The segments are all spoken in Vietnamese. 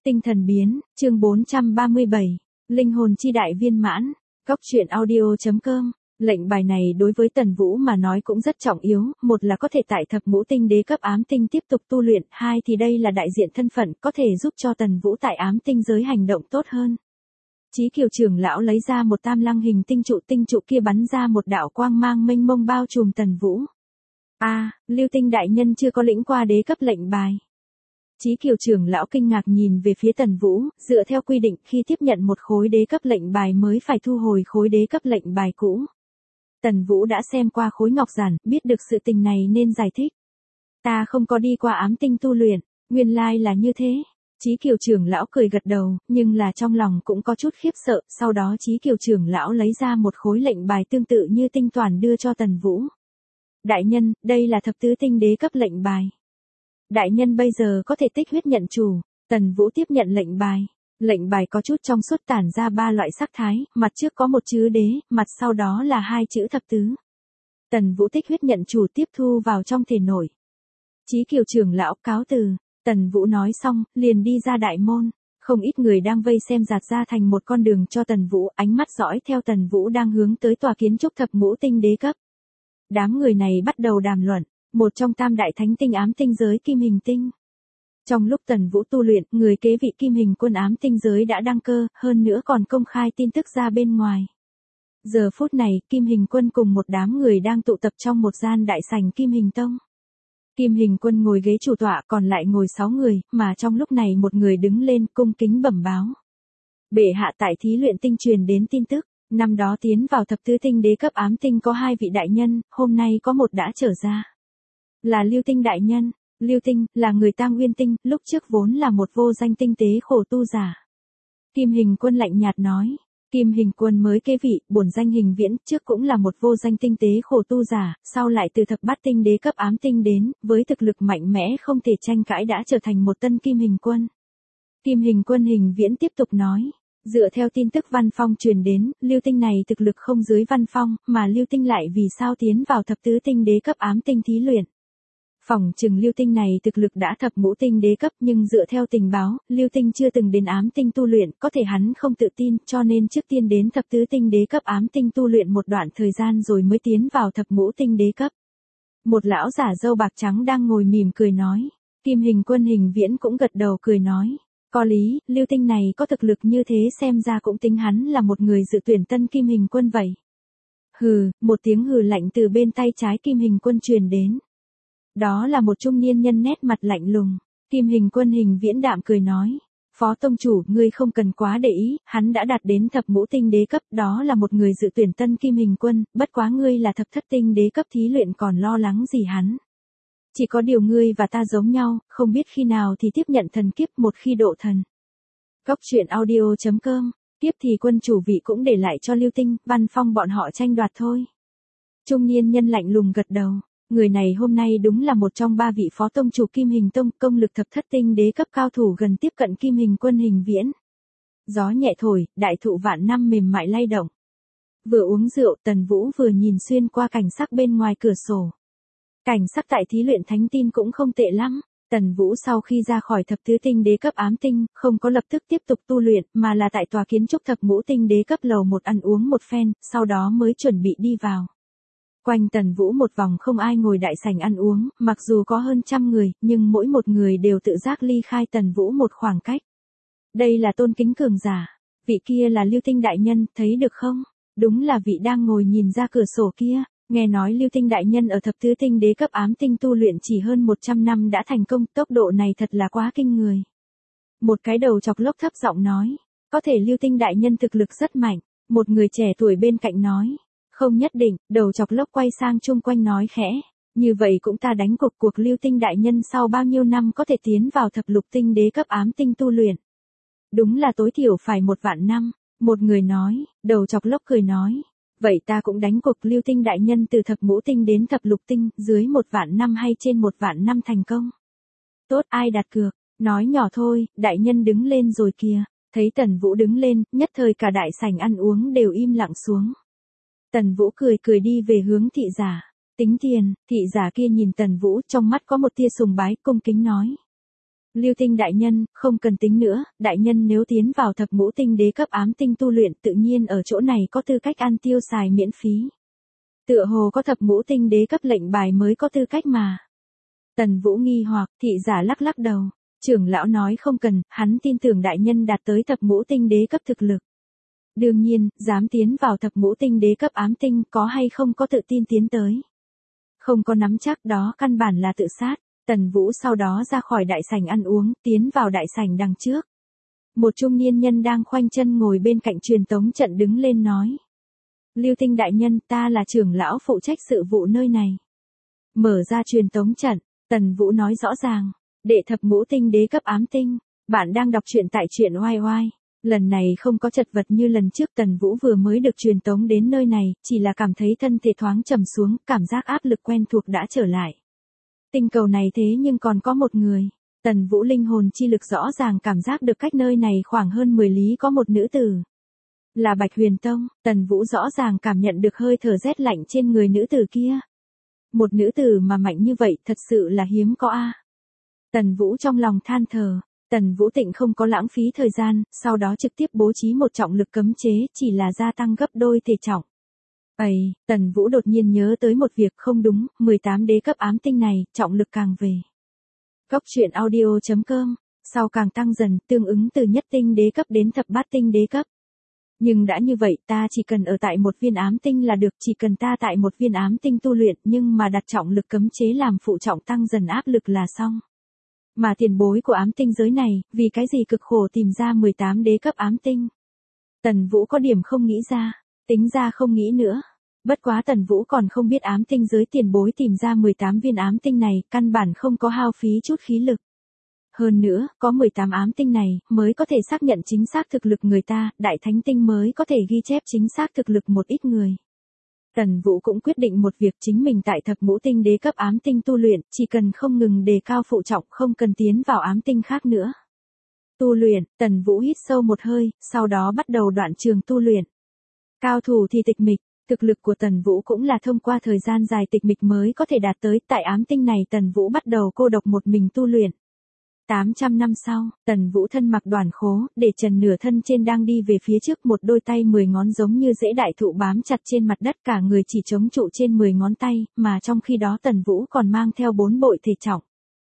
Tinh thần biến, chương 437, linh hồn chi đại viên mãn, góc truyện audio.com. Lệnh bài này đối với Tần Vũ mà nói cũng rất trọng yếu, một là có thể tại thập ngũ tinh đế cấp ám tinh tiếp tục tu luyện, hai thì đây là đại diện thân phận có thể giúp cho Tần Vũ tại ám tinh giới hành động tốt hơn. Chí Kiều trưởng lão lấy ra một tam lăng hình tinh trụ kia bắn ra một đạo quang mang mênh mông bao trùm Tần Vũ. Lưu Tinh đại nhân chưa có lĩnh qua đế cấp lệnh bài. Chí Kiều trưởng lão kinh ngạc nhìn về phía Tần Vũ, dựa theo quy định khi tiếp nhận một khối đế cấp lệnh bài mới phải thu hồi khối đế cấp lệnh bài cũ. Tần Vũ đã xem qua khối ngọc giản, biết được sự tình này nên giải thích. Ta không có đi qua ám tinh tu luyện, nguyên lai là như thế. Chí Kiều trưởng lão cười gật đầu, nhưng là trong lòng cũng có chút khiếp sợ, sau đó Chí Kiều trưởng lão lấy ra một khối lệnh bài tương tự như tinh toàn đưa cho Tần Vũ. Đại nhân, đây là thập tứ tinh đế cấp lệnh bài. Đại nhân bây giờ có thể tích huyết nhận chủ. Tần Vũ tiếp nhận lệnh bài. Lệnh bài có chút trong suốt tản ra ba loại sắc thái, mặt trước có một chữ đế, mặt sau đó là hai chữ thập tứ. Tần Vũ tích huyết nhận chủ tiếp thu vào trong thể nội. Chí Kiều trưởng lão cáo từ. Tần Vũ nói xong, liền đi ra đại môn. Không ít người đang vây xem giạt ra thành một con đường cho Tần Vũ, ánh mắt dõi theo Tần Vũ đang hướng tới tòa kiến trúc thập ngũ tinh đế cấp. Đám người này bắt đầu đàm luận. Một trong tam đại thánh tinh ám tinh giới Kim Hình Tinh. Trong lúc Tần Vũ tu luyện, người kế vị Kim Hình Quân ám tinh giới đã đăng cơ, hơn nữa còn công khai tin tức ra bên ngoài. Giờ phút này, Kim Hình Quân cùng một đám người đang tụ tập trong một gian đại sảnh Kim Hình Tông. Kim Hình Quân ngồi ghế chủ tọa, còn lại ngồi 6 người, mà trong lúc này một người đứng lên cung kính bẩm báo. Bệ hạ tại thí luyện tinh truyền đến tin tức, năm đó tiến vào thập tứ tinh đế cấp ám tinh có 2 vị đại nhân, hôm nay có một đã trở ra. Là Lưu Tinh đại nhân. Lưu Tinh là người Tang Uyên tinh, lúc trước vốn là một vô danh tinh tế khổ tu giả. Kim Hình Quân lạnh nhạt nói. Kim Hình Quân mới kế vị, bổn danh Hình Viễn, trước cũng là một vô danh tinh tế khổ tu giả, sau lại từ thập bát tinh đế cấp ám tinh đến, với thực lực mạnh mẽ không thể tranh cãi đã trở thành một tân Kim Hình Quân. Kim Hình Quân Hình Viễn tiếp tục nói. Dựa theo tin tức Văn Phong truyền đến, Lưu Tinh này thực lực không dưới Văn Phong, mà Lưu Tinh lại vì sao tiến vào thập tứ tinh đế cấp ám tinh thí luyện. Phỏng chừng Lưu Tinh này thực lực đã thập ngũ tinh đế cấp, nhưng dựa theo tình báo, Lưu Tinh chưa từng đến ám tinh tu luyện, có thể hắn không tự tin, cho nên trước tiên đến thập tứ tinh đế cấp ám tinh tu luyện một đoạn thời gian rồi mới tiến vào thập ngũ tinh đế cấp. Một lão giả râu bạc trắng đang ngồi mỉm cười nói. Kim Hình Quân Hình Viễn cũng gật đầu cười nói. Có lý, Lưu Tinh này có thực lực như thế xem ra cũng tính hắn là một người dự tuyển tân Kim Hình Quân vậy. Hừ, một tiếng hừ lạnh từ bên tay trái Kim Hình Quân truyền đến. Đó là một trung niên nhân nét mặt lạnh lùng. Kim Hình Quân Hình Viễn đạm cười nói. Phó tông chủ, ngươi không cần quá để ý, hắn đã đạt đến thập ngũ tinh đế cấp, đó là một người dự tuyển tân Kim Hình Quân, bất quá ngươi là thập thất tinh đế cấp thí luyện còn lo lắng gì hắn. Chỉ có điều ngươi và ta giống nhau, không biết khi nào thì tiếp nhận thần kiếp, một khi độ thần. Góc truyện audio.com, tiếp thì quân chủ vị cũng để lại cho Lưu Tinh, Văn Phong bọn họ tranh đoạt thôi. Trung niên nhân lạnh lùng gật đầu. Người này hôm nay đúng là một trong 3 vị phó tông chủ Kim Hình Tông, công lực thập thất tinh đế cấp cao thủ gần tiếp cận Kim Hình Quân Hình Viễn. Gió nhẹ thổi, đại thụ vạn năm mềm mại lay động. Vừa uống rượu, Tần Vũ vừa nhìn xuyên qua cảnh sắc bên ngoài cửa sổ. Cảnh sắc tại thí luyện thánh tin cũng không tệ lắm. Tần Vũ sau khi ra khỏi thập tứ tinh đế cấp ám tinh, không có lập tức tiếp tục tu luyện, mà là tại tòa kiến trúc thập ngũ tinh đế cấp lầu một ăn uống một phen, sau đó mới chuẩn bị đi vào. Quanh Tần Vũ một vòng không ai ngồi đại sảnh ăn uống, mặc dù có hơn 100 người, nhưng mỗi một người đều tự giác ly khai Tần Vũ một khoảng cách. Đây là tôn kính cường giả. Vị kia là Lưu Tinh đại nhân, thấy được không? Đúng là vị đang ngồi nhìn ra cửa sổ kia. Nghe nói Lưu Tinh đại nhân ở thập tứ tinh đế cấp ám tinh tu luyện chỉ hơn 100 năm đã thành công, tốc độ này thật là quá kinh người. Một cái đầu chọc lốc thấp giọng nói. Có thể Lưu Tinh đại nhân thực lực rất mạnh. Một người trẻ tuổi bên cạnh nói. Không nhất định, đầu chọc lốc quay sang chung quanh nói khẽ. Như vậy cũng ta đánh cuộc Lưu Tinh đại nhân sau bao nhiêu năm có thể tiến vào thập lục tinh đế cấp ám tinh tu luyện. Đúng là tối thiểu phải 1 vạn năm. Một người nói, đầu chọc lốc cười nói. Vậy ta cũng đánh cuộc Lưu Tinh đại nhân từ thập ngũ tinh đến thập lục tinh, dưới 1 vạn năm hay trên 1 vạn năm thành công. Tốt, ai đặt cược, nói nhỏ thôi, đại nhân đứng lên rồi kìa. Thấy Tần Vũ đứng lên, nhất thời cả đại sảnh ăn uống đều im lặng xuống. Tần Vũ cười cười đi về hướng thị giả. Tính tiền, thị giả kia nhìn Tần Vũ trong mắt có một tia sùng bái cung kính nói. Lưu Tinh đại nhân, không cần tính nữa, đại nhân nếu tiến vào thập ngũ tinh đế cấp ám tinh tu luyện tự nhiên ở chỗ này có tư cách ăn tiêu xài miễn phí. Tựa hồ có thập ngũ tinh đế cấp lệnh bài mới có tư cách mà. Tần Vũ nghi hoặc, thị giả lắc lắc đầu. Trưởng lão nói không cần, hắn tin tưởng đại nhân đạt tới thập ngũ tinh đế cấp thực lực. Đương nhiên, dám tiến vào thập ngũ tinh đế cấp ám tinh có hay không có tự tin tiến tới. Không có nắm chắc đó căn bản là tự sát. Tần Vũ sau đó ra khỏi đại sảnh ăn uống, tiến vào đại sảnh đằng trước. Một trung niên nhân đang khoanh chân ngồi bên cạnh truyền tống trận đứng lên nói. Lưu Tinh đại nhân, ta là trưởng lão phụ trách sự vụ nơi này. Mở ra truyền tống trận, Tần Vũ nói rõ ràng. Đệ thập ngũ tinh đế cấp ám tinh, bạn đang đọc truyện tại truyện oai oai. Lần này không có chật vật như lần trước, Tần Vũ vừa mới được truyền tống đến nơi này, chỉ là cảm thấy thân thể thoáng trầm xuống, cảm giác áp lực quen thuộc đã trở lại. Tinh cầu này thế nhưng còn có một người. Tần Vũ linh hồn chi lực rõ ràng cảm giác được cách nơi này khoảng hơn 10 lý có một nữ tử. Là Bạch Huyền Tông, Tần Vũ rõ ràng cảm nhận được hơi thở rét lạnh trên người nữ tử kia. Một nữ tử mà mạnh như vậy thật sự là hiếm có a. Tần Vũ trong lòng than thở. Tần Vũ Tịnh không có lãng phí thời gian, sau đó trực tiếp bố trí một trọng lực cấm chế, chỉ là gia tăng gấp đôi thể trọng. Tần Vũ đột nhiên nhớ tới một việc không đúng, 18 đế cấp ám tinh này, trọng lực càng về. Góc truyện audio.com, sau càng tăng dần, tương ứng từ nhất tinh đế cấp đến thập bát tinh đế cấp. Nhưng đã như vậy, ta chỉ cần ở tại một viên ám tinh là được, chỉ cần ta tại một viên ám tinh tu luyện, nhưng mà đặt trọng lực cấm chế làm phụ trọng tăng dần áp lực là xong. Mà tiền bối của ám tinh giới này, vì cái gì cực khổ tìm ra 18 đế cấp ám tinh. Tần Vũ có điểm không nghĩ ra, tính ra không nghĩ nữa. Bất quá Tần Vũ còn không biết ám tinh giới tiền bối tìm ra 18 viên ám tinh này, căn bản không có hao phí chút khí lực. Hơn nữa, có 18 ám tinh này, mới có thể xác nhận chính xác thực lực người ta, đại thánh tinh mới có thể ghi chép chính xác thực lực một ít người. Tần Vũ cũng quyết định một việc, chính mình tại thập ngũ tinh đế cấp ám tinh tu luyện, chỉ cần không ngừng đề cao phụ trọng, không cần tiến vào ám tinh khác nữa. Tu luyện, Tần Vũ hít sâu một hơi, sau đó bắt đầu đoạn trường tu luyện. Cao thủ thì tịch mịch, thực lực của Tần Vũ cũng là thông qua thời gian dài tịch mịch mới có thể đạt tới, tại ám tinh này Tần Vũ bắt đầu cô độc một mình tu luyện. 800 năm sau, Tần Vũ thân mặc đoàn khố, để trần nửa thân trên đang đi về phía trước, một đôi tay 10 ngón giống như rễ đại thụ bám chặt trên mặt đất, cả người chỉ chống trụ trên 10 ngón tay, mà trong khi đó Tần Vũ còn mang theo 4 bội thể trọng.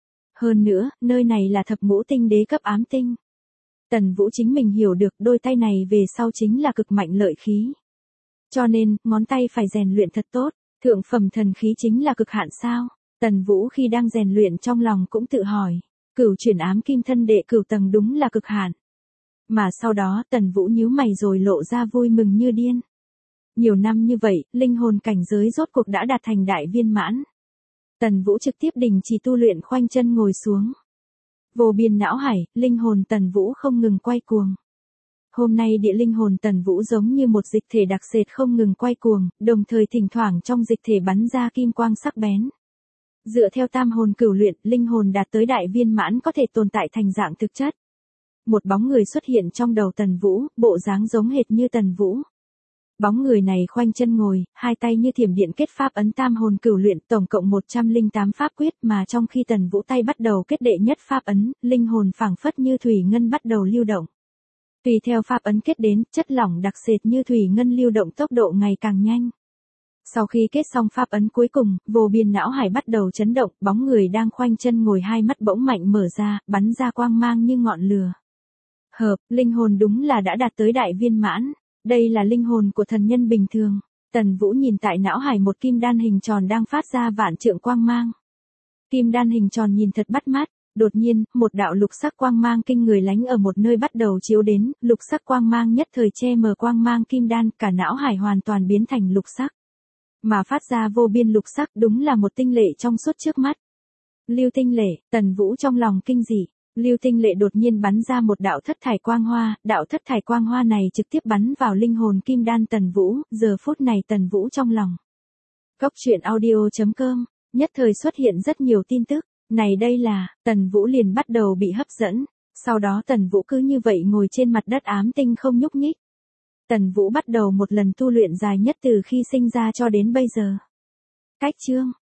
Hơn nữa, nơi này là thập ngũ tinh đế cấp ám tinh. Tần Vũ chính mình hiểu được đôi tay này về sau chính là cực mạnh lợi khí. Cho nên, ngón tay phải rèn luyện thật tốt, thượng phẩm thần khí chính là cực hạn sao? Tần Vũ khi đang rèn luyện trong lòng cũng tự hỏi. Cửu chuyển ám kim thân đệ cửu tầng đúng là cực hạn. Mà sau đó Tần Vũ nhíu mày rồi lộ ra vui mừng như điên. Nhiều năm như vậy, linh hồn cảnh giới rốt cuộc đã đạt thành đại viên mãn. Tần Vũ trực tiếp đình chỉ tu luyện, khoanh chân ngồi xuống. Vô biên não hải, linh hồn Tần Vũ không ngừng quay cuồng. Hôm nay địa linh hồn Tần Vũ giống như một dịch thể đặc sệt không ngừng quay cuồng, đồng thời thỉnh thoảng trong dịch thể bắn ra kim quang sắc bén. Dựa theo tam hồn cửu luyện, linh hồn đạt tới đại viên mãn có thể tồn tại thành dạng thực chất. Một bóng người xuất hiện trong đầu Tần Vũ, bộ dáng giống hệt như Tần Vũ. Bóng người này khoanh chân ngồi, hai tay như thiểm điện kết pháp ấn tam hồn cửu luyện, tổng cộng 108 pháp quyết, mà trong khi Tần Vũ tay bắt đầu kết đệ nhất pháp ấn, linh hồn phảng phất như thủy ngân bắt đầu lưu động. Tùy theo pháp ấn kết đến, chất lỏng đặc sệt như thủy ngân lưu động tốc độ ngày càng nhanh. Sau khi kết xong pháp ấn cuối cùng, vô biên não hải bắt đầu chấn động, bóng người đang khoanh chân ngồi hai mắt bỗng mạnh mở ra, bắn ra quang mang như ngọn lửa. Linh hồn đúng là đã đạt tới đại viên mãn, đây là linh hồn của thần nhân bình thường. Tần Vũ nhìn tại não hải một kim đan hình tròn đang phát ra vạn trượng quang mang. Kim đan hình tròn nhìn thật bắt mắt, đột nhiên, một đạo lục sắc quang mang kinh người lánh ở một nơi bắt đầu chiếu đến, lục sắc quang mang nhất thời che mờ quang mang kim đan, cả não hải hoàn toàn biến thành lục sắc. Mà phát ra vô biên lục sắc đúng là một tinh lệ trong suốt trước mắt. Lưu tinh lệ, Tần Vũ trong lòng kinh dị. Lưu tinh lệ đột nhiên bắn ra một đạo thất thải quang hoa, đạo thất thải quang hoa này trực tiếp bắn vào linh hồn kim đan Tần Vũ, giờ phút này Tần Vũ trong lòng. Góc truyện audio.com, nhất thời xuất hiện rất nhiều tin tức, này đây là, Tần Vũ liền bắt đầu bị hấp dẫn, sau đó Tần Vũ cứ như vậy ngồi trên mặt đất ám tinh không nhúc nhích. Tần Vũ bắt đầu một lần tu luyện dài nhất từ khi sinh ra cho đến bây giờ. Cách chương